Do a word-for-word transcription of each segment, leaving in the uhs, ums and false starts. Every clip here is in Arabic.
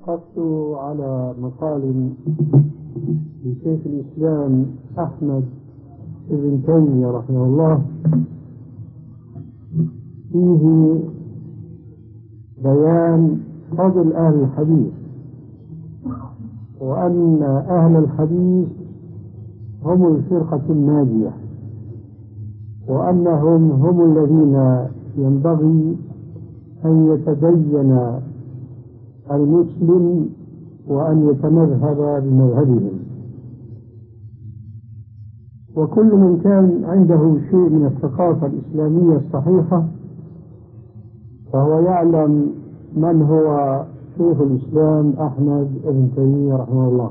وقفت على مقال لشيخ الإسلام أحمد بن تيمية رحمه الله فيه بيان فضل أهل الحديث، وأن أهل الحديث هم الفرقة الناجية، وأنهم هم الذين ينبغي أن يتدين المسلم وأن يتمذهب بمذهبهم. وكل من كان عنده شيء من الثقافة الإسلامية الصحيحة فهو يعلم من هو شيخ الإسلام أحمد بن تيمية رحمه الله.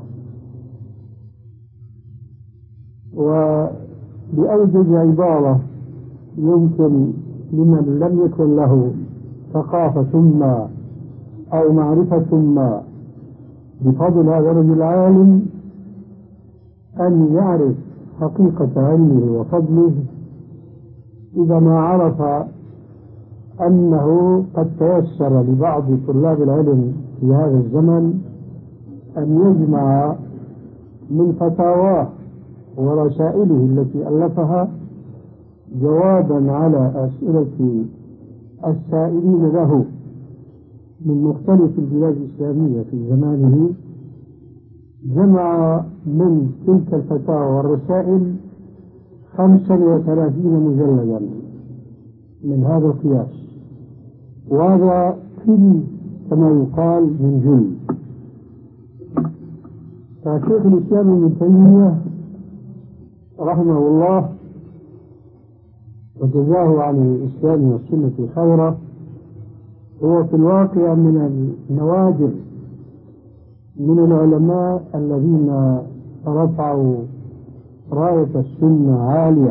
وبأوجز عبارة يمكن لمن لم يكن له ثقافة ما أو معرفة ما بفضل هذا الرجل العالم أن يعرف حقيقة علمه وفضله إذا ما عرف أنه قد تيسر لبعض طلاب العلم في هذا الزمن أن يجمع من فتاواه ورسائله التي ألفها جوابا على أسئلة السائلين له من مختلف البلاد الإسلامية في زمانه، جمع من تلك الفتاوى والرسائل خمسا وثلاثين مجلدا من هذا القياس، وهذا كل كما يقال من جل. فشيخ الإسلام ابن تيمية رحمه الله وجزاه عن الإسلام والسنة خيرا هو في الواقع من النوادر من العلماء الذين رفعوا راية السنة عالية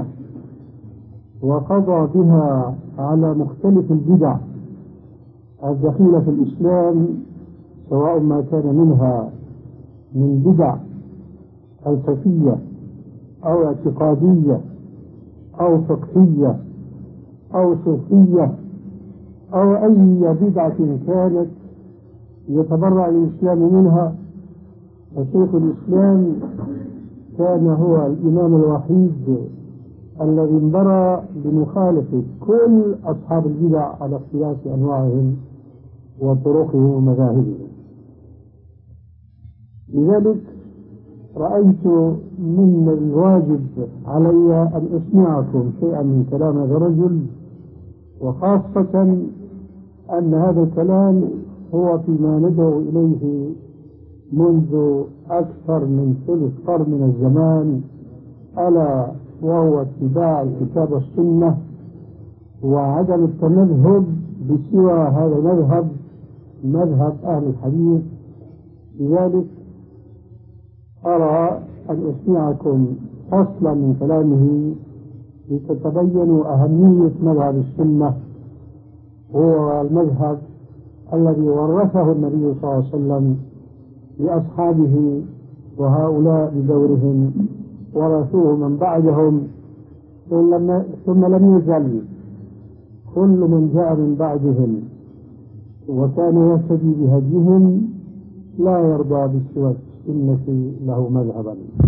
وقضى بها على مختلف البدع الدخيلة في الإسلام، سواء ما كان منها من بدع فلسفية أو اعتقادية أو فقهية أو صوفية أو أي بدعة كانت يتبرع الإسلام منها. فشيخ الإسلام كان هو الإمام الوحيد الذي انبرى بمخالفة كل أصحاب البدع على اختلاف أنواعهم وطرقهم ومذاهبهم. لذلك رأيت من الواجب علي أن أسمعكم شيئا من كلام هذا الرجل، وخاصة أن هذا الكلام هو فيما ندعو إليه منذ أكثر من ثلث قرن من الزمان، ألا وهو اتباع الكتاب والسنة وعدم التمذهب بسوى هذا المذهب، مذهب أهل الحديث. لذلك أرى أن أسمعكم فصلا من كلامه لتتبينوا أهمية مذهب السنة، هو المذهب الذي ورثه النبي صلى الله عليه وسلم لأصحابه، وهؤلاء بدورهم ورثوه من بعدهم، ثم لم يزل كل من جاء من بعدهم وكان يهتدي بهديهم لا يرضى بسوى السنة له مذهبا.